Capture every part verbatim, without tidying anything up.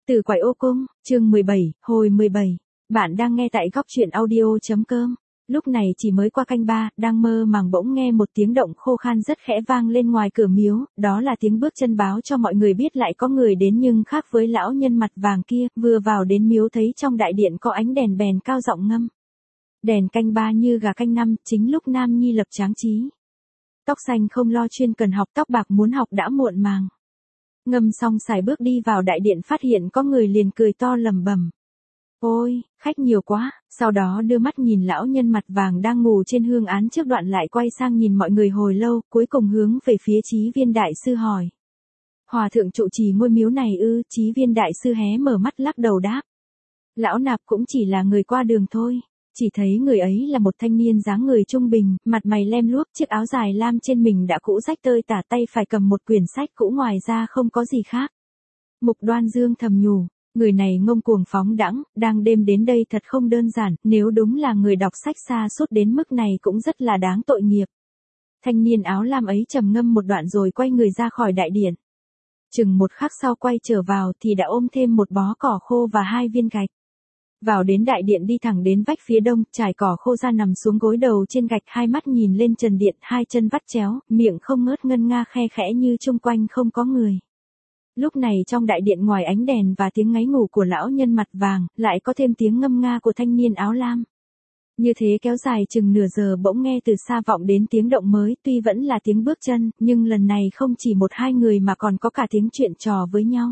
Từ quải ô cung, chương mười bảy, hồi mười bảy. Bạn đang nghe tại góc truyện audio.com. Lúc này chỉ mới qua canh ba, đang mơ màng bỗng nghe một tiếng động khô khan rất khẽ vang lên ngoài cửa miếu, đó là tiếng bước chân báo cho mọi người biết lại có người đến, nhưng khác với lão nhân mặt vàng kia, vừa vào đến miếu thấy trong đại điện có ánh đèn bèn cao giọng ngâm. Đèn canh ba như gà canh năm, chính lúc nam nhi lập tráng trí. Tóc xanh không lo chuyên cần học, tóc bạc muốn học đã muộn màng. Ngâm xong xài bước đi vào đại điện, phát hiện có người liền cười to lẩm bẩm. Ôi, khách nhiều quá, sau đó đưa mắt nhìn lão nhân mặt vàng đang ngủ trên hương án trước, đoạn lại quay sang nhìn mọi người hồi lâu, cuối cùng hướng về phía Chí Viên đại sư hỏi. Hòa thượng trụ trì ngôi miếu này ư? Chí Viên đại sư hé mở mắt lắc đầu đáp. Lão nạp cũng chỉ là người qua đường thôi. Chỉ thấy người ấy là một thanh niên dáng người trung bình, mặt mày lem luốc, chiếc áo dài lam trên mình đã cũ rách tơi tả, tay phải cầm một quyển sách cũ, ngoài ra không có gì khác. Mục Đoan Dương thầm nhủ, người này ngông cuồng phóng đãng, đang đêm đến đây thật không đơn giản, nếu đúng là người đọc sách xa suốt đến mức này cũng rất là đáng tội nghiệp. Thanh niên áo lam ấy trầm ngâm một đoạn rồi quay người ra khỏi đại điện. Chừng một khắc sau quay trở vào thì đã ôm thêm một bó cỏ khô và hai viên gạch. Vào đến đại điện, đi thẳng đến vách phía đông, trải cỏ khô ra nằm xuống gối đầu trên gạch, hai mắt nhìn lên trần điện, hai chân vắt chéo, miệng không ngớt ngân nga khe khẽ như chung quanh không có người. Lúc này trong đại điện, ngoài ánh đèn và tiếng ngáy ngủ của lão nhân mặt vàng, lại có thêm tiếng ngâm nga của thanh niên áo lam. Như thế kéo dài chừng nửa giờ, bỗng nghe từ xa vọng đến tiếng động mới, tuy vẫn là tiếng bước chân, nhưng lần này không chỉ một hai người mà còn có cả tiếng chuyện trò với nhau.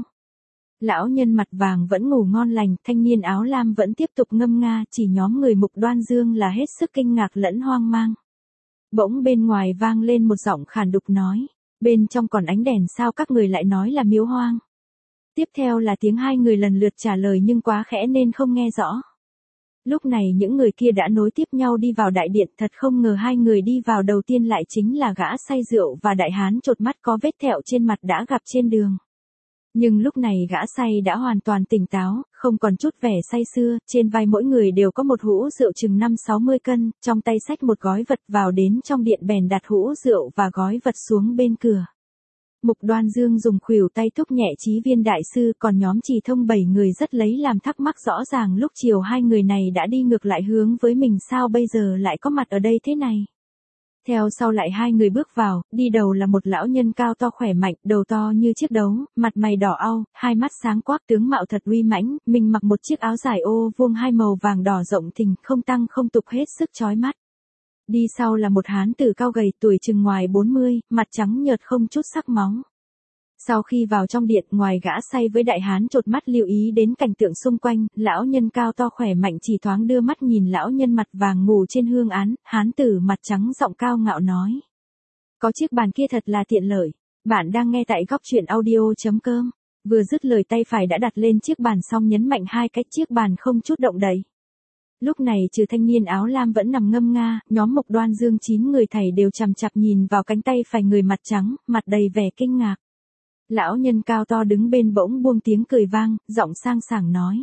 Lão nhân mặt vàng vẫn ngủ ngon lành, thanh niên áo lam vẫn tiếp tục ngâm nga, chỉ nhóm người Mục Đoan Dương là hết sức kinh ngạc lẫn hoang mang. Bỗng bên ngoài vang lên một giọng khàn đục nói, bên trong còn ánh đèn sao các người lại nói là miếu hoang? Tiếp theo là tiếng hai người lần lượt trả lời nhưng quá khẽ nên không nghe rõ. Lúc này những người kia đã nối tiếp nhau đi vào đại điện, thật không ngờ hai người đi vào đầu tiên lại chính là gã say rượu và đại hán chột mắt có vết thẹo trên mặt đã gặp trên đường. Nhưng lúc này gã say đã hoàn toàn tỉnh táo, không còn chút vẻ say sưa, trên vai mỗi người đều có một hũ rượu chừng năm sáu mươi cân, trong tay xách một gói vật vào đến trong điện bèn đặt hũ rượu và gói vật xuống bên cửa. Mục Đoan Dương dùng khuỷu tay thúc nhẹ Chí Viên đại sư, còn nhóm Trì Thông bảy người rất lấy làm thắc mắc, rõ ràng lúc chiều hai người này đã đi ngược lại hướng với mình, sao bây giờ lại có mặt ở đây thế này? Theo sau lại hai người bước vào, đi đầu là một lão nhân cao to khỏe mạnh, đầu to như chiếc đấu, mặt mày đỏ au, hai mắt sáng quắc, tướng mạo thật uy mãnh, mình mặc một chiếc áo dài ô vuông hai màu vàng đỏ rộng thình, không tăng không tục, hết sức chói mắt. Đi sau là một hán tử cao gầy, tuổi chừng ngoài bốn mươi, mặt trắng nhợt không chút sắc máu. Sau khi vào trong điện, ngoài gã say với đại hán chột mắt lưu ý đến cảnh tượng xung quanh, lão nhân cao to khỏe mạnh chỉ thoáng đưa mắt nhìn lão nhân mặt vàng ngủ trên hương án, hán tử mặt trắng giọng cao ngạo nói. Có chiếc bàn kia thật là tiện lợi. Bạn đang nghe tại góc truyện audio.com. Vừa dứt lời tay phải đã đặt lên chiếc bàn xong nhấn mạnh hai cái, chiếc bàn không chút động đậy. Lúc này trừ thanh niên áo lam vẫn nằm ngâm nga, nhóm Mục Đoan Dương chín người thảy đều chằm chặp nhìn vào cánh tay phải người mặt trắng, mặt đầy vẻ kinh ngạc. Lão nhân cao to đứng bên bỗng buông tiếng cười vang, giọng sang sảng nói.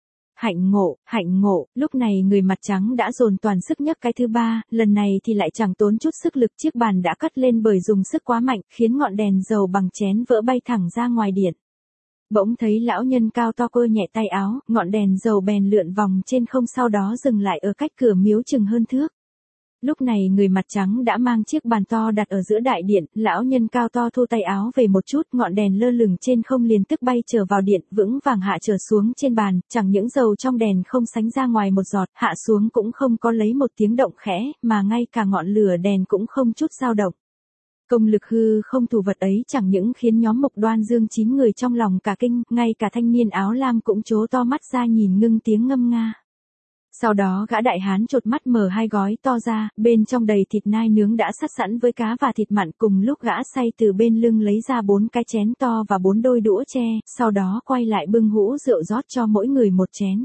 Hạnh ngộ, hạnh ngộ, lúc này người mặt trắng đã dồn toàn sức nhấc cái thứ ba, lần này thì lại chẳng tốn chút sức lực, chiếc bàn đã cất lên bởi dùng sức quá mạnh, khiến ngọn đèn dầu bằng chén vỡ bay thẳng ra ngoài điện. Bỗng thấy lão nhân cao to cơ nhẹ tay áo, ngọn đèn dầu bèn lượn vòng trên không, sau đó dừng lại ở cách cửa miếu chừng hơn thước. Lúc này người mặt trắng đã mang chiếc bàn to đặt ở giữa đại điện, lão nhân cao to thu tay áo về một chút, ngọn đèn lơ lửng trên không liền tức bay trở vào điện, vững vàng hạ trở xuống trên bàn, chẳng những dầu trong đèn không sánh ra ngoài một giọt, hạ xuống cũng không có lấy một tiếng động khẽ, mà ngay cả ngọn lửa đèn cũng không chút dao động. Công lực hư không thủ vật ấy chẳng những khiến nhóm Mục Đoan Dương chín người trong lòng cả kinh, ngay cả thanh niên áo lam cũng trố to mắt ra nhìn ngưng tiếng ngâm nga. Sau đó gã đại hán chột mắt mở hai gói to ra, bên trong đầy thịt nai nướng đã sắt sẵn với cá và thịt mặn, cùng lúc gã say từ bên lưng lấy ra bốn cái chén to và bốn đôi đũa tre, sau đó quay lại bưng hũ rượu rót cho mỗi người một chén.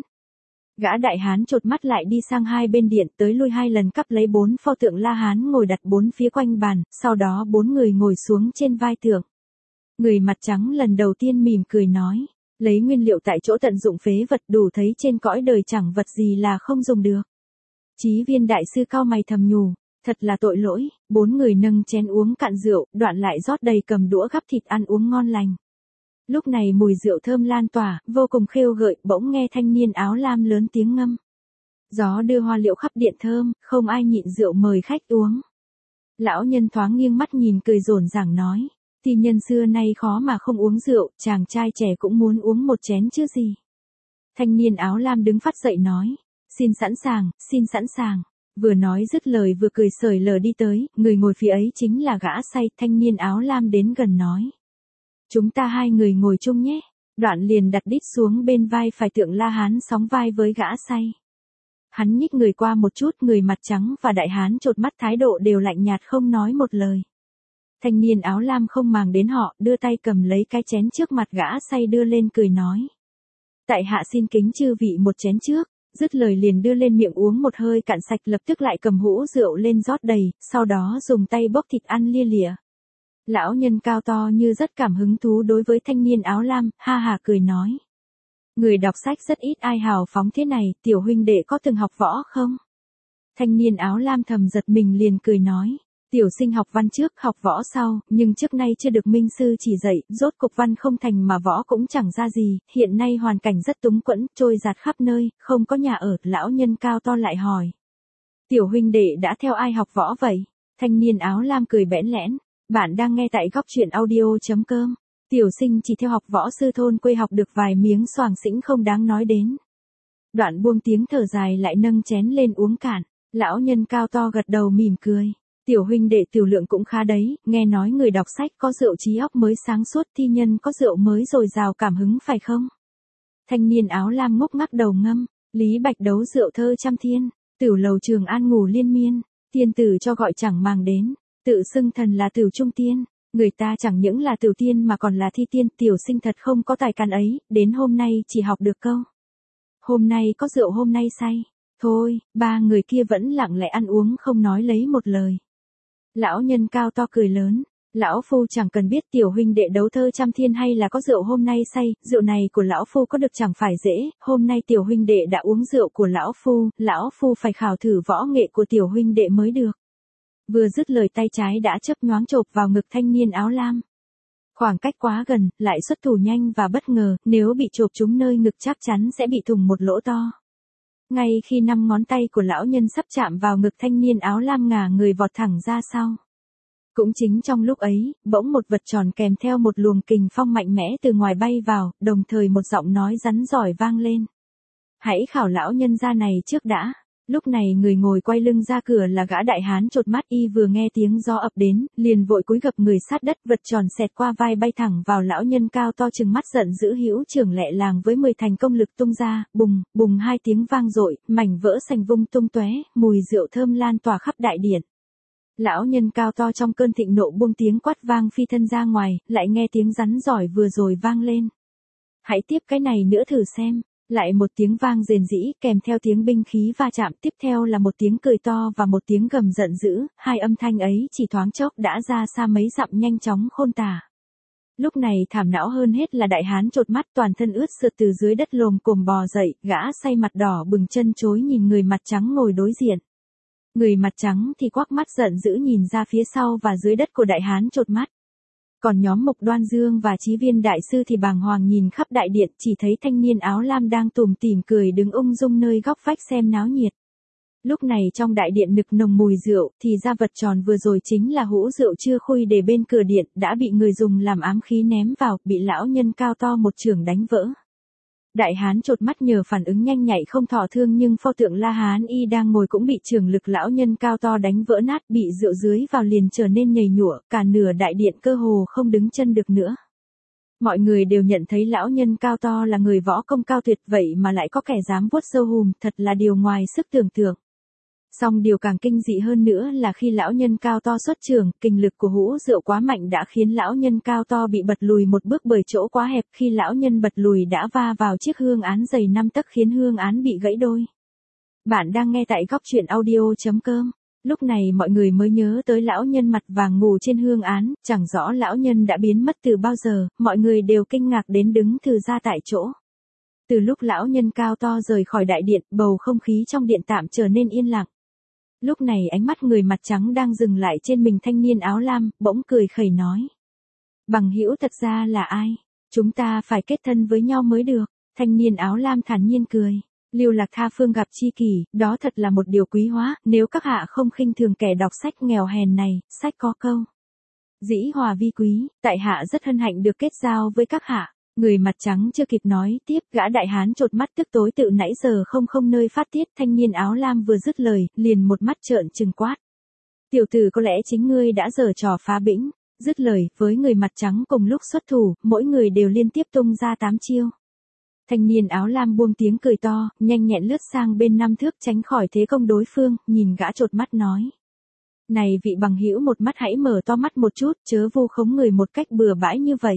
Gã đại hán chột mắt lại đi sang hai bên điện, tới lui hai lần cắp lấy bốn pho tượng La Hán ngồi đặt bốn phía quanh bàn, sau đó bốn người ngồi xuống trên vai tượng. Người mặt trắng lần đầu tiên mỉm cười nói. Lấy nguyên liệu tại chỗ tận dụng phế vật, đủ thấy trên cõi đời chẳng vật gì là không dùng được. Chí Viên đại sư cau mày thầm nhủ, thật là tội lỗi. Bốn người nâng chén uống cạn rượu, đoạn lại rót đầy, cầm đũa gắp thịt ăn uống ngon lành. Lúc này mùi rượu thơm lan tỏa, vô cùng khêu gợi, bỗng nghe thanh niên áo lam lớn tiếng ngâm. Gió đưa hoa liệu khắp điện thơm, không ai nhịn rượu mời khách uống. Lão nhân thoáng nghiêng mắt nhìn cười rộn ràng nói. Thì nhân xưa nay khó mà không uống rượu, chàng trai trẻ cũng muốn uống một chén chứ gì. Thanh niên áo lam đứng phát dậy nói. Xin sẵn sàng, xin sẵn sàng. Vừa nói dứt lời vừa cười sởi lờ đi tới, người ngồi phía ấy chính là gã say. Thanh niên áo lam đến gần nói. Chúng ta hai người ngồi chung nhé. Đoạn liền đặt đít xuống bên vai phải tượng La Hán sóng vai với gã say. Hắn nhích người qua một chút, người mặt trắng và đại hán chột mắt thái độ đều lạnh nhạt không nói một lời. Thanh niên áo lam không màng đến họ, đưa tay cầm lấy cái chén trước mặt gã say đưa lên cười nói. Tại hạ xin kính chư vị một chén trước, dứt lời liền đưa lên miệng uống một hơi cạn sạch, lập tức lại cầm hũ rượu lên rót đầy, sau đó dùng tay bốc thịt ăn lia lịa. Lão nhân cao to như rất cảm hứng thú đối với thanh niên áo lam, ha hà cười nói. Người đọc sách rất ít ai hào phóng thế này, tiểu huynh đệ có từng học võ không? Thanh niên áo lam thầm giật mình liền cười nói. Tiểu sinh học văn trước, học võ sau, nhưng trước nay chưa được minh sư chỉ dạy, rốt cục văn không thành mà võ cũng chẳng ra gì, hiện nay hoàn cảnh rất túng quẫn, trôi dạt khắp nơi, không có nhà ở, lão nhân cao to lại hỏi. Tiểu huynh đệ đã theo ai học võ vậy? Thanh niên áo lam cười bẽn lẽn, bạn đang nghe tại góc truyện audio.com. Tiểu sinh chỉ theo học võ sư thôn quê học được vài miếng xoàng xĩnh không đáng nói đến. Đoạn buông tiếng thở dài lại nâng chén lên uống cạn, lão nhân cao to gật đầu mỉm cười. Tiểu huynh đệ tiểu lượng cũng khá đấy, nghe nói người đọc sách có rượu trí óc mới sáng suốt, thi nhân có rượu mới dồi dào cảm hứng phải không? Thanh niên áo lam ngốc ngắc đầu ngâm, Lý Bạch đấu rượu thơ trăm thiên, Tửu lầu Trường An ngủ liên miên, tiên tử cho gọi chẳng màng đến, tự xưng thần là Tửu trung tiên, người ta chẳng những là Tửu tiên mà còn là thi tiên, tiểu sinh thật không có tài căn ấy, đến hôm nay chỉ học được câu. Hôm nay có rượu hôm nay say, thôi, ba người kia vẫn lặng lẽ ăn uống không nói lấy một lời. Lão nhân cao to cười lớn, lão phu chẳng cần biết tiểu huynh đệ đấu thơ trăm thiên hay là có rượu hôm nay say, rượu này của lão phu có được chẳng phải dễ, hôm nay tiểu huynh đệ đã uống rượu của lão phu, lão phu phải khảo thử võ nghệ của tiểu huynh đệ mới được. Vừa dứt lời tay trái đã chớp nhoáng chộp vào ngực thanh niên áo lam. Khoảng cách quá gần, lại xuất thủ nhanh và bất ngờ, nếu bị chộp trúng nơi ngực chắc chắn sẽ bị thủng một lỗ to. Ngay khi năm ngón tay của lão nhân sắp chạm vào ngực thanh niên áo lam ngả người vọt thẳng ra sau. Cũng chính trong lúc ấy, bỗng một vật tròn kèm theo một luồng kình phong mạnh mẽ từ ngoài bay vào, đồng thời một giọng nói rắn giỏi vang lên. Hãy khảo lão nhân gia này trước đã. Lúc này người ngồi quay lưng ra cửa là gã đại hán chột mắt, y vừa nghe tiếng gió ập đến, liền vội cúi gập người sát đất, vật tròn xẹt qua vai bay thẳng vào lão nhân cao to trừng mắt giận dữ, hữu trưởng lẹ làng với mười thành công lực tung ra, bùng, bùng hai tiếng vang dội, mảnh vỡ sành vung tung tóe, mùi rượu thơm lan tỏa khắp đại điện. Lão nhân cao to trong cơn thịnh nộ buông tiếng quát vang phi thân ra ngoài, lại nghe tiếng rắn giỏi vừa rồi vang lên. Hãy tiếp cái này nữa thử xem. Lại một tiếng vang rền rĩ kèm theo tiếng binh khí va chạm, tiếp theo là một tiếng cười to và một tiếng gầm giận dữ, hai âm thanh ấy chỉ thoáng chốc đã ra xa mấy dặm nhanh chóng khôn tả. Lúc này thảm não hơn hết là đại hán chột mắt toàn thân ướt sượt từ dưới đất lồm cồm bò dậy, gã say mặt đỏ bừng chân chối nhìn người mặt trắng ngồi đối diện. Người mặt trắng thì quắc mắt giận dữ nhìn ra phía sau và dưới đất của đại hán chột mắt. Còn nhóm Mục Đoan Dương và Chí Viên đại sư thì bàng hoàng nhìn khắp đại điện, chỉ thấy thanh niên áo lam đang tủm tỉm cười đứng ung dung nơi góc vách xem náo nhiệt. Lúc này trong đại điện nực nồng mùi rượu, thì ra vật tròn vừa rồi chính là hũ rượu chưa khui để bên cửa điện, đã bị người dùng làm ám khí ném vào, bị lão nhân cao to một chưởng đánh vỡ. Đại hán chột mắt nhờ phản ứng nhanh nhạy không thọ thương, nhưng pho tượng La Hán y đang ngồi cũng bị chưởng lực lão nhân cao to đánh vỡ nát, bị rượu dưới vào liền trở nên nhầy nhụa, cả nửa đại điện cơ hồ không đứng chân được nữa. Mọi người đều nhận thấy lão nhân cao to là người võ công cao tuyệt, vậy mà lại có kẻ dám vuốt râu hùm, thật là điều ngoài sức tưởng tượng. Song điều càng kinh dị hơn nữa là khi lão nhân cao to xuất trường, kình lực của hũ rượu quá mạnh đã khiến lão nhân cao to bị bật lùi một bước bởi chỗ quá hẹp, khi lão nhân bật lùi đã va vào chiếc hương án dày năm tấc khiến hương án bị gãy đôi. Bạn đang nghe tại góc truyện audio.com. Lúc này mọi người mới nhớ tới lão nhân mặt vàng ngủ trên hương án, chẳng rõ lão nhân đã biến mất từ bao giờ, mọi người đều kinh ngạc đến đứng thừ ra tại chỗ. Từ lúc lão nhân cao to rời khỏi đại điện, bầu không khí trong điện tạm trở nên yên lặng. Lúc này ánh mắt người mặt trắng đang dừng lại trên mình thanh niên áo lam, bỗng cười khẩy nói. Bằng hữu thật ra là ai? Chúng ta phải kết thân với nhau mới được. Thanh niên áo lam thản nhiên cười. Lưu lạc tha phương gặp chi kỷ, đó thật là một điều quý hóa, nếu các hạ không khinh thường kẻ đọc sách nghèo hèn này, sách có câu. Dĩ hòa vi quý, tại hạ rất hân hạnh được kết giao với các hạ. Người mặt trắng chưa kịp nói tiếp, gã đại hán chột mắt tức tối tự nãy giờ không không nơi phát tiết. Thanh niên áo lam vừa dứt lời, liền một mắt trợn trừng quát. Tiểu tử, có lẽ chính ngươi đã giở trò phá bĩnh. Dứt lời, với người mặt trắng cùng lúc xuất thủ, mỗi người đều liên tiếp tung ra tám chiêu. Thanh niên áo lam buông tiếng cười to, nhanh nhẹn lướt sang bên năm thước tránh khỏi thế công đối phương, nhìn gã chột mắt nói. Này vị bằng hữu, một mắt hãy mở to mắt một chút, chớ vu khống người một cách bừa bãi như vậy.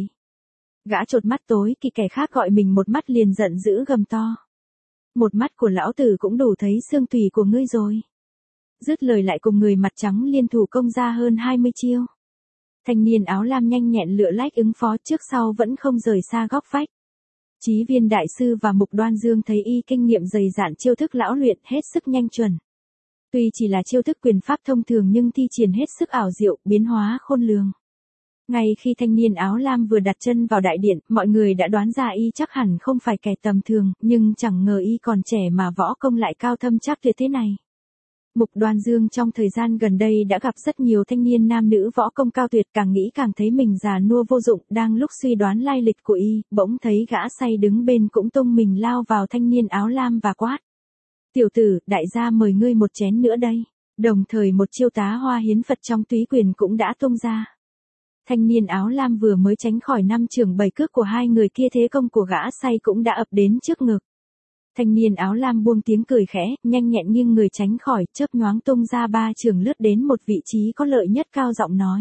Gã chột mắt tối kỳ kẻ khác gọi mình một mắt liền giận dữ gầm to. Một mắt của lão tử cũng đủ thấy xương tùy của ngươi rồi. Dứt lời lại cùng người mặt trắng liên thủ công ra hơn hai mươi chiêu. Thanh niên áo lam nhanh nhẹn lựa lách ứng phó, trước sau vẫn không rời xa góc vách. Chí Viên đại sư và Mục Đoan Dương thấy y kinh nghiệm dày dạn, chiêu thức lão luyện hết sức nhanh chuẩn. Tuy chỉ là chiêu thức quyền pháp thông thường nhưng thi triển hết sức ảo diệu, biến hóa khôn lường. Ngay khi thanh niên áo lam vừa đặt chân vào đại điện, mọi người đã đoán ra y chắc hẳn không phải kẻ tầm thường, nhưng chẳng ngờ y còn trẻ mà võ công lại cao thâm chắc tuyệt thế này. Mục Đoan Dương trong thời gian gần đây đã gặp rất nhiều thanh niên nam nữ võ công cao tuyệt, càng nghĩ càng thấy mình già nua vô dụng. Đang lúc suy đoán lai lịch của y, bỗng thấy gã say đứng bên cũng tung mình lao vào thanh niên áo lam và quát. Tiểu tử, đại gia mời ngươi một chén nữa đây. Đồng thời một chiêu tá hoa hiến Phật trong túy quyền cũng đã tung ra. Thanh niên áo lam vừa mới tránh khỏi năm chưởng bảy cước của hai người kia, thế công của gã say cũng đã ập đến trước ngực. Thanh niên áo lam buông tiếng cười khẽ, nhanh nhẹn nghiêng người tránh khỏi, chớp nhoáng tung ra ba chưởng lướt đến một vị trí có lợi nhất, cao giọng nói.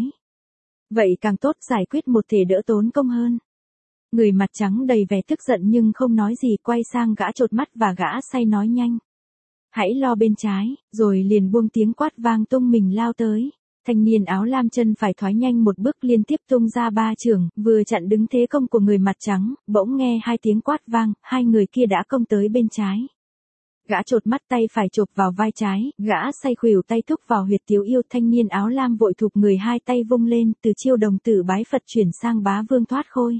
Vậy càng tốt, giải quyết một thể đỡ tốn công hơn. Người mặt trắng đầy vẻ tức giận nhưng không nói gì, quay sang gã chột mắt và gã say nói nhanh. Hãy lo bên trái, rồi liền buông tiếng quát vang tung mình lao tới. Thanh niên áo lam chân phải thoái nhanh một bước liên tiếp tung ra ba chưởng, vừa chặn đứng thế công của người mặt trắng, bỗng nghe hai tiếng quát vang, hai người kia đã công tới bên trái. Gã chột mắt tay phải chộp vào vai trái, gã say khuỷu tay thúc vào huyệt tiếu yêu. Thanh niên áo lam vội thụp người, hai tay vung lên, từ chiêu đồng tử bái Phật chuyển sang bá vương thoát khôi.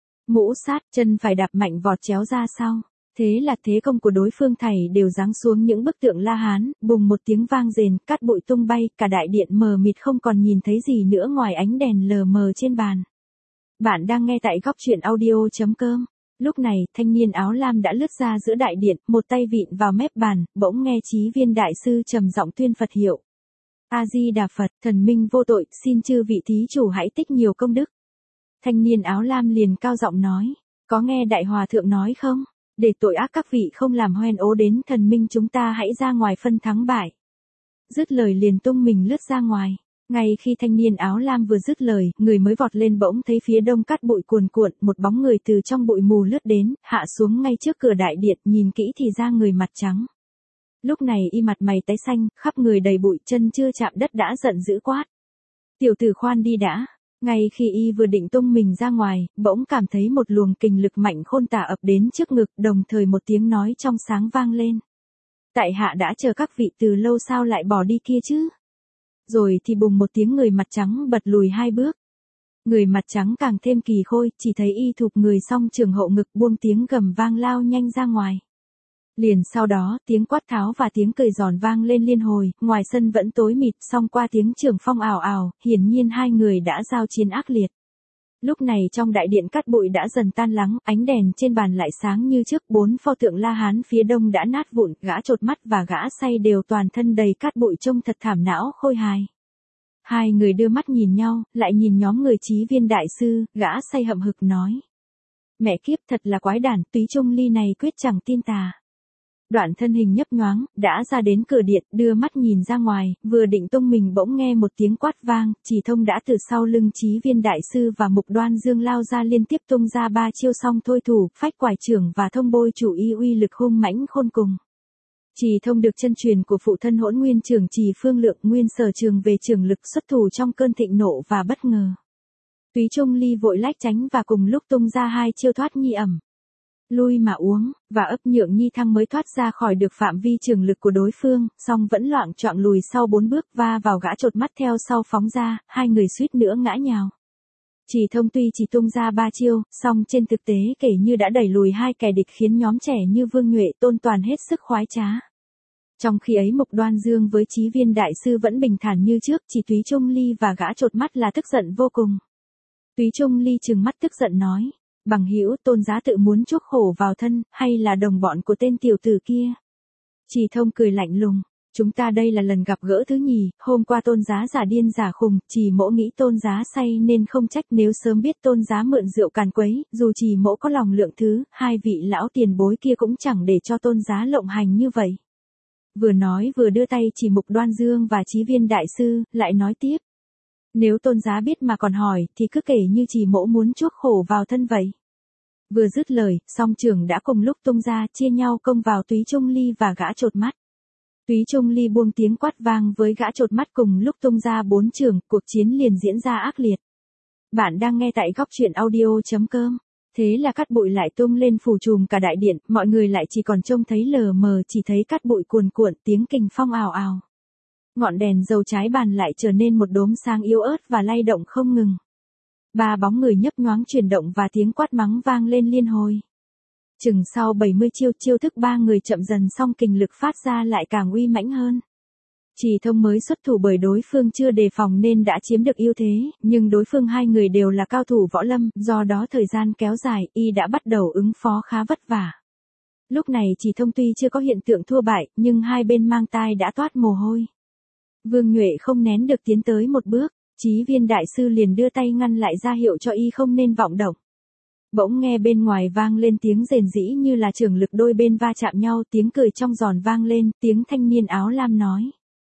Mũ sát, chân phải đạp mạnh vọt chéo ra sau. Thế là thế công của đối phương thảy đều giáng xuống những bức tượng La Hán, bùng một tiếng vang rền, cát bụi tung bay, cả đại điện mờ mịt không còn nhìn thấy gì nữa ngoài ánh đèn lờ mờ trên bàn. Bạn đang nghe tại góc truyện audio chấm com. Lúc này, thanh niên áo lam đã lướt ra giữa đại điện, một tay vịn vào mép bàn, bỗng nghe Chí Viên đại sư trầm giọng tuyên Phật hiệu. A Di Đà Phật, thần minh vô tội, xin chư vị thí chủ hãy tích nhiều công đức. Thanh niên áo lam liền cao giọng nói, có nghe đại hòa thượng nói không? Để tội ác các vị không làm hoen ố đến thần minh, chúng ta hãy ra ngoài phân thắng bại. Dứt lời liền tung mình lướt ra ngoài. Ngay khi thanh niên áo lam vừa dứt lời, người mới vọt lên bỗng thấy phía đông cát bụi cuồn cuộn, một bóng người từ trong bụi mù lướt đến, hạ xuống ngay trước cửa đại điện, nhìn kỹ thì ra người mặt trắng. Lúc này y mặt mày tái xanh, khắp người đầy bụi, chân chưa chạm đất đã giận dữ quát. Tiểu tử khoan đi đã. Ngay khi y vừa định tung mình ra ngoài, bỗng cảm thấy một luồng kình lực mạnh khôn tả ập đến trước ngực, đồng thời một tiếng nói trong sáng vang lên. Tại hạ đã chờ các vị từ lâu, sao lại bỏ đi kia chứ? Rồi thì bùng một tiếng, người mặt trắng bật lùi hai bước. Người mặt trắng càng thêm kỳ khôi, chỉ thấy y thụp người xong trường hậu ngực, buông tiếng gầm vang lao nhanh ra ngoài. Liền sau đó, tiếng quát tháo và tiếng cười giòn vang lên liên hồi, ngoài sân vẫn tối mịt, song qua tiếng trường phong ào ào, hiển nhiên hai người đã giao chiến ác liệt. Lúc này trong đại điện cát bụi đã dần tan lắng, ánh đèn trên bàn lại sáng như trước, bốn pho tượng La Hán phía đông đã nát vụn, gã chột mắt và gã say đều toàn thân đầy cát bụi trông thật thảm não khôi hài. Hai người đưa mắt nhìn nhau, lại nhìn nhóm người Chí Viên đại sư, gã say hậm hực nói. Mẹ kiếp, thật là quái đản, túy trung ly này quyết chẳng tin tà. Đoạn thân hình nhấp nhoáng, đã ra đến cửa điện, đưa mắt nhìn ra ngoài, vừa định tung mình bỗng nghe một tiếng quát vang, Chỉ Thông đã từ sau lưng Chí Viên đại sư và Mục Đoan Dương lao ra, liên tiếp tung ra ba chiêu song thôi thủ, phách quải trưởng và thông bôi chủ y, uy lực hung mãnh khôn cùng. Chỉ Thông được chân truyền của phụ thân Hỗn Nguyên trưởng Trì Phương Lượng, nguyên sở trường về trưởng lực, xuất thủ trong cơn thịnh nộ và bất ngờ. Túy Trung Ly vội lách tránh và cùng lúc tung ra hai chiêu thoát nhi ẩm lui mà uống, và ấp nhượng nhi thăng mới thoát ra khỏi được phạm vi trường lực của đối phương, song vẫn loạng choạng lùi sau bốn bước, va vào gã chột mắt theo sau phóng ra, hai người suýt nữa ngã nhào. Chỉ Thông tuy chỉ tung ra ba chiêu, song trên thực tế kể như đã đẩy lùi hai kẻ địch khiến nhóm trẻ như Vương Nhuệ Tôn Toàn hết sức khoái trá. Trong khi ấy Mục Đoan Dương với Chí Viên đại sư vẫn bình thản như trước, chỉ Túy Trung Ly và gã chột mắt là tức giận vô cùng. Túy Trung Ly trừng mắt tức giận nói, bằng hữu Tôn giá tự muốn chuốc khổ vào thân, hay là đồng bọn của tên tiểu tử kia? Chỉ Thông cười lạnh lùng, chúng ta đây là lần gặp gỡ thứ nhì, hôm qua Tôn giá giả điên giả khùng, chỉ mỗ nghĩ Tôn giá say nên không trách, nếu sớm biết Tôn giá mượn rượu càn quấy, dù chỉ mỗ có lòng lượng thứ, hai vị lão tiền bối kia cũng chẳng để cho Tôn giá lộng hành như vậy. Vừa nói vừa đưa tay chỉ Mục Đoan Dương và Chí Viên đại sư, lại nói tiếp. Nếu Tôn giá biết mà còn hỏi, thì cứ kể như chỉ mỗ muốn chuốc khổ vào thân vậy. Vừa dứt lời, song trưởng đã cùng lúc tung ra, chia nhau công vào Túy Trung Ly và gã chột mắt. Túy Trung Ly buông tiếng quát vang với gã chột mắt cùng lúc tung ra bốn trường, cuộc chiến liền diễn ra ác liệt. Bạn đang nghe tại góc truyện audio.com. Thế là cát bụi lại tung lên phủ trùm cả đại điện, mọi người lại chỉ còn trông thấy lờ mờ, chỉ thấy cát bụi cuồn cuộn, tiếng kình phong ào ào. Ngọn đèn dầu trái bàn lại trở nên một đốm sáng yếu ớt và lay động không ngừng. Ba bóng người nhấp nhoáng chuyển động và tiếng quát mắng vang lên liên hồi. Chừng sau bảy mươi chiêu, chiêu thức ba người chậm dần xong kình lực phát ra lại càng uy mãnh hơn. Chỉ Thông mới xuất thủ bởi đối phương chưa đề phòng nên đã chiếm được ưu thế, nhưng đối phương hai người đều là cao thủ võ lâm, do đó thời gian kéo dài, y đã bắt đầu ứng phó khá vất vả. Lúc này Chỉ Thông tuy chưa có hiện tượng thua bại, nhưng hai bên mang tai đã toát mồ hôi. Vương Nhuệ không nén được tiến tới một bước, Chí Viên đại sư liền đưa tay ngăn lại ra hiệu cho y không nên vọng động. Bỗng nghe bên ngoài vang lên tiếng rền rĩ như là trường lực đôi bên va chạm nhau, tiếng cười trong giòn vang lên, tiếng thanh niên áo lam nói.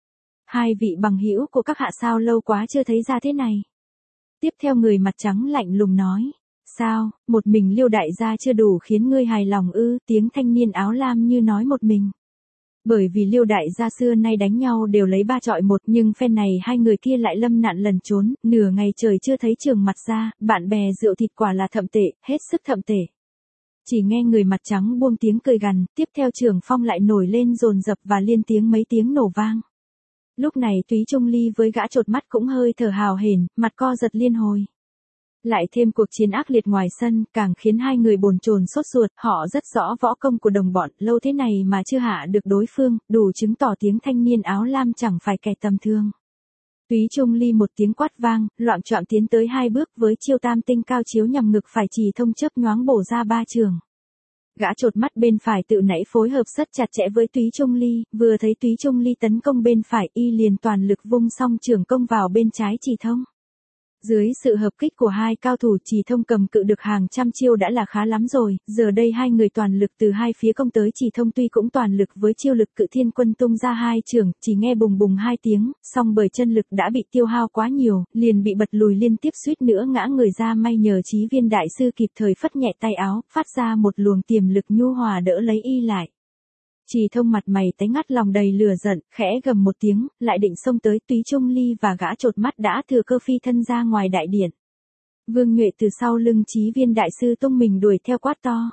Hai vị bằng hữu của các hạ sao lâu quá chưa thấy ra thế này. Tiếp theo người mặt trắng lạnh lùng nói. Sao, một mình Liêu đại gia chưa đủ khiến ngươi hài lòng ư? Tiếng thanh niên áo lam như nói một mình. Bởi vì Liêu đại gia xưa nay đánh nhau đều lấy ba chọi một, nhưng phen này hai người kia lại lâm nạn lần trốn, nửa ngày trời chưa thấy trường mặt ra, bạn bè rượu thịt quả là thậm tệ, hết sức thậm tệ. Chỉ nghe người mặt trắng buông tiếng cười gằn, tiếp theo trường phong lại nổi lên dồn dập và liên tiếng mấy tiếng nổ vang. Lúc này Túy Trung Ly với gã chột mắt cũng hơi thở hào hển, mặt co giật liên hồi. Lại thêm cuộc chiến ác liệt ngoài sân, càng khiến hai người bồn chồn sốt ruột, họ rất rõ võ công của đồng bọn, lâu thế này mà chưa hạ được đối phương, đủ chứng tỏ tiếng thanh niên áo lam chẳng phải kẻ tầm thường. Túy Trung Ly một tiếng quát vang, loạng choạng tiến tới hai bước với chiêu tam tinh cao chiếu nhằm ngực phải Chỉ Thông chớp nhoáng bổ ra ba trường. Gã chột mắt bên phải tự nãy phối hợp rất chặt chẽ với Túy Trung Ly, vừa thấy Túy Trung Ly tấn công bên phải, y liền toàn lực vung song trường công vào bên trái Chỉ Thông. Dưới sự hợp kích của hai cao thủ, Chỉ Thông cầm cự được hàng trăm chiêu đã là khá lắm rồi, giờ đây hai người toàn lực từ hai phía công tới, Chỉ Thông tuy cũng toàn lực với chiêu lực cự thiên quân tung ra hai trường, chỉ nghe bùng bùng hai tiếng, song bởi chân lực đã bị tiêu hao quá nhiều, liền bị bật lùi liên tiếp suýt nữa ngã người ra, may nhờ Chí Viên đại sư kịp thời phất nhẹ tay áo, phát ra một luồng tiềm lực nhu hòa đỡ lấy y lại. Chỉ Thông mặt mày tái ngắt lòng đầy lửa giận, khẽ gầm một tiếng, lại định xông tới, Túy Trung Ly và gã chột mắt đã thừa cơ phi thân ra ngoài đại điện. Vương Nhuệ từ sau lưng Chí Viên đại sư tung mình đuổi theo quát to.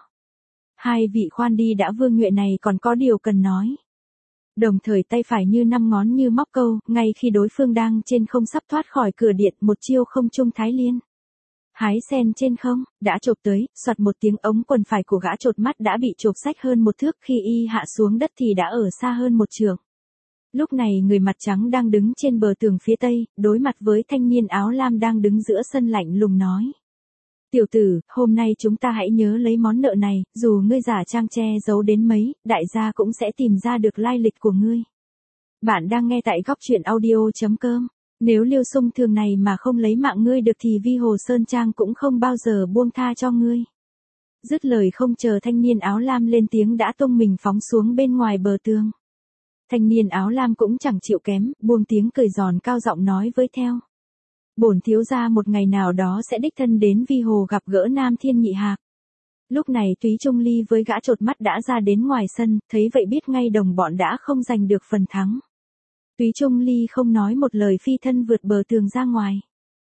Hai vị khoan đi đã, Vương Nhuệ này còn có điều cần nói. Đồng thời tay phải như năm ngón như móc câu, ngay khi đối phương đang trên không sắp thoát khỏi cửa điện, một chiêu không trung thái liên. Hái sen trên không, đã chộp tới, soạt một tiếng, ống quần phải của gã chột mắt đã bị chộp xách hơn một thước, khi y hạ xuống đất thì đã ở xa hơn một trượng. Lúc này người mặt trắng đang đứng trên bờ tường phía tây, đối mặt với thanh niên áo lam đang đứng giữa sân lạnh lùng nói. Tiểu tử, hôm nay chúng ta hãy nhớ lấy món nợ này, dù ngươi giả trang che giấu đến mấy, đại gia cũng sẽ tìm ra được lai lịch của ngươi. Bạn đang nghe tại góc truyện audio.com. Nếu Liêu Sung thường này mà không lấy mạng ngươi được thì Vi Hồ Sơn Trang cũng không bao giờ buông tha cho ngươi. Dứt lời không chờ thanh niên áo lam lên tiếng đã tung mình phóng xuống bên ngoài bờ tường. Thanh niên áo lam cũng chẳng chịu kém, buông tiếng cười giòn cao giọng nói với theo. Bổn thiếu gia một ngày nào đó sẽ đích thân đến Vi Hồ gặp gỡ Nam Thiên Nhị Hạc. Lúc này Túy Trung Ly với gã chột mắt đã ra đến ngoài sân, thấy vậy biết ngay đồng bọn đã không giành được phần thắng. Túy Trung Ly không nói một lời phi thân vượt bờ tường ra ngoài.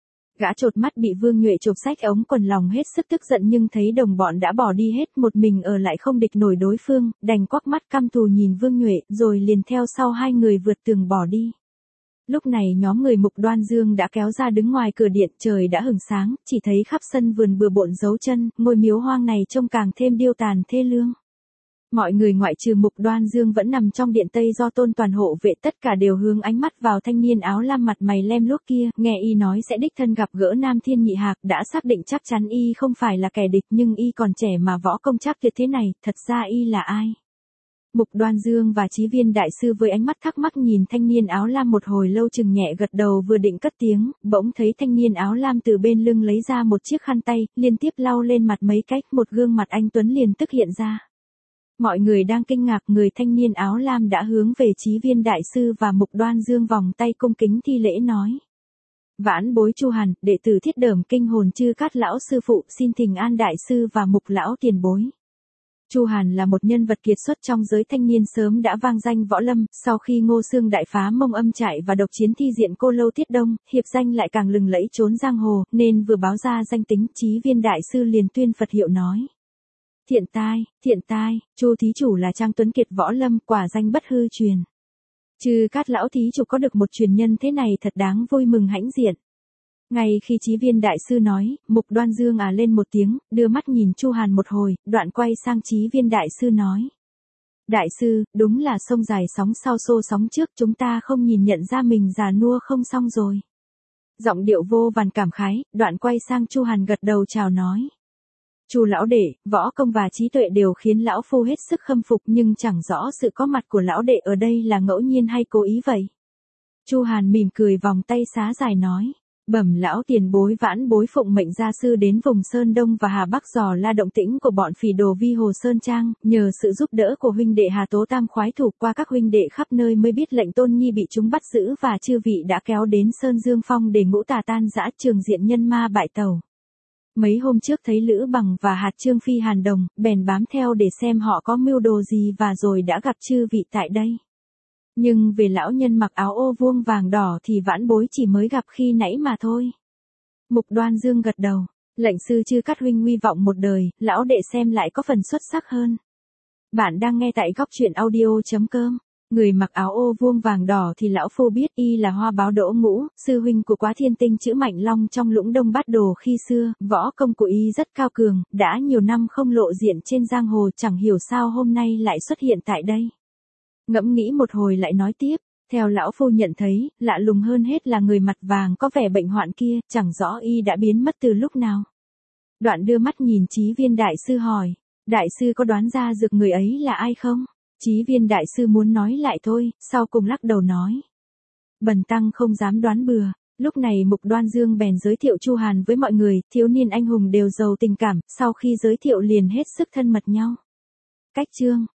Gã chột mắt bị Vương Nhuệ chộp xách ống quần, lòng hết sức tức giận nhưng thấy đồng bọn đã bỏ đi hết, một mình ở lại không địch nổi đối phương, đành quắc mắt căm thù nhìn Vương Nhuệ rồi liền theo sau hai người vượt tường bỏ đi. Lúc này nhóm người Mục Đoan Dương đã kéo ra đứng ngoài cửa điện, trời đã hửng sáng, chỉ thấy khắp sân vườn bừa bộn dấu chân, ngôi miếu hoang này trông càng thêm điêu tàn thê lương. Mọi người ngoại trừ Mục Đoan Dương vẫn nằm trong điện Tây do Tôn Toàn hộ vệ, tất cả đều hướng ánh mắt vào thanh niên áo lam mặt mày lem luốc kia, nghe y nói sẽ đích thân gặp gỡ Nam Thiên Nhị Hạc, đã xác định chắc chắn y không phải là kẻ địch, nhưng y còn trẻ mà võ công chắc tuyệt thế này, thật ra y là ai? Mục Đoan Dương và Chí Viên đại sư với ánh mắt thắc mắc nhìn thanh niên áo lam một hồi lâu, chừng nhẹ gật đầu vừa định cất tiếng, bỗng thấy thanh niên áo lam từ bên lưng lấy ra một chiếc khăn tay, liên tiếp lau lên mặt mấy cách, một gương mặt anh tuấn liền tức hiện ra. Mọi người đang kinh ngạc, người thanh niên áo lam đã hướng về Chí Viên đại sư và Mục Đoan Dương vòng tay cung kính thi lễ nói: Vãn bối Chu Hàn, đệ tử Thiết Đởm Kinh Hồn Chư Cát lão sư phụ, xin thỉnh an đại sư và Mục lão tiền bối. Chu Hàn là một nhân vật kiệt xuất trong giới thanh niên, sớm đã vang danh võ lâm, sau khi Ngô Xương đại phá Mông Âm Trại và độc chiến thi diện Cô Lâu Tiết Đông, hiệp danh lại càng lừng lẫy trốn giang hồ, nên vừa báo ra danh tính, Chí Viên đại sư liền tuyên Phật hiệu nói: Thiện tai, thiện tai, Chu thí chủ là Trang Tuấn Kiệt võ lâm, quả danh bất hư truyền. Chư Cát lão thí chủ có được một truyền nhân thế này thật đáng vui mừng hãnh diện. Ngay khi Chí Viên đại sư nói, Mục Đoan Dương à lên một tiếng, đưa mắt nhìn Chu Hàn một hồi, đoạn quay sang Chí Viên đại sư nói: Đại sư, đúng là sông dài sóng sau xô sóng trước, chúng ta không nhìn nhận ra mình già nua không xong rồi. Giọng điệu vô vàn cảm khái, đoạn quay sang Chu Hàn gật đầu chào nói: Chu lão đệ, võ công và trí tuệ đều khiến lão phu hết sức khâm phục, nhưng chẳng rõ sự có mặt của lão đệ ở đây là ngẫu nhiên hay cố ý vậy. Chu Hàn mỉm cười vòng tay xá dài nói: Bẩm lão tiền bối, vãn bối phụng mệnh gia sư đến vùng Sơn Đông và Hà Bắc dò la động tĩnh của bọn phỉ đồ Vi Hồ Sơn Trang, nhờ sự giúp đỡ của huynh đệ Hà Tố Tam khoái thủ, qua các huynh đệ khắp nơi mới biết lệnh Tôn Nhi bị chúng bắt giữ và chư vị đã kéo đến Sơn Dương Phong để ngũ tà tan dã, trường diện nhân ma bại tẩu. Mấy hôm trước thấy Lữ Bằng và Hạt Trương Phi Hàn Đồng, bèn bám theo để xem họ có mưu đồ gì và rồi đã gặp chư vị tại đây. Nhưng về lão nhân mặc áo ô vuông vàng đỏ thì vãn bối chỉ mới gặp khi nãy mà thôi. Mục Đoan Dương gật đầu, lệnh sư Chư Cát huynh uy vọng một đời, lão đệ xem lại có phần xuất sắc hơn. Bạn đang nghe tại góc truyện audio chấm com. Người mặc áo ô vuông vàng đỏ thì lão phu biết, y là Hoa Báo Đỗ Ngũ, sư huynh của Quá Thiên Tinh chữ Mạnh Long trong Lũng Đông Bát Đồ khi xưa, võ công của y rất cao cường, đã nhiều năm không lộ diện trên giang hồ, chẳng hiểu sao hôm nay lại xuất hiện tại đây. Ngẫm nghĩ một hồi lại nói tiếp, theo lão phu nhận thấy, lạ lùng hơn hết là người mặt vàng có vẻ bệnh hoạn kia, chẳng rõ y đã biến mất từ lúc nào. Đoạn đưa mắt nhìn Chí Viên đại sư hỏi: Đại sư có đoán ra dược người ấy là ai không? Chí Viên đại sư muốn nói lại thôi, sau cùng lắc đầu nói: Bần tăng không dám đoán bừa. Lúc này Mục Đoan Dương bèn giới thiệu Chu Hàn với mọi người, thiếu niên anh hùng đều giàu tình cảm, sau khi giới thiệu liền hết sức thân mật nhau. Cách chương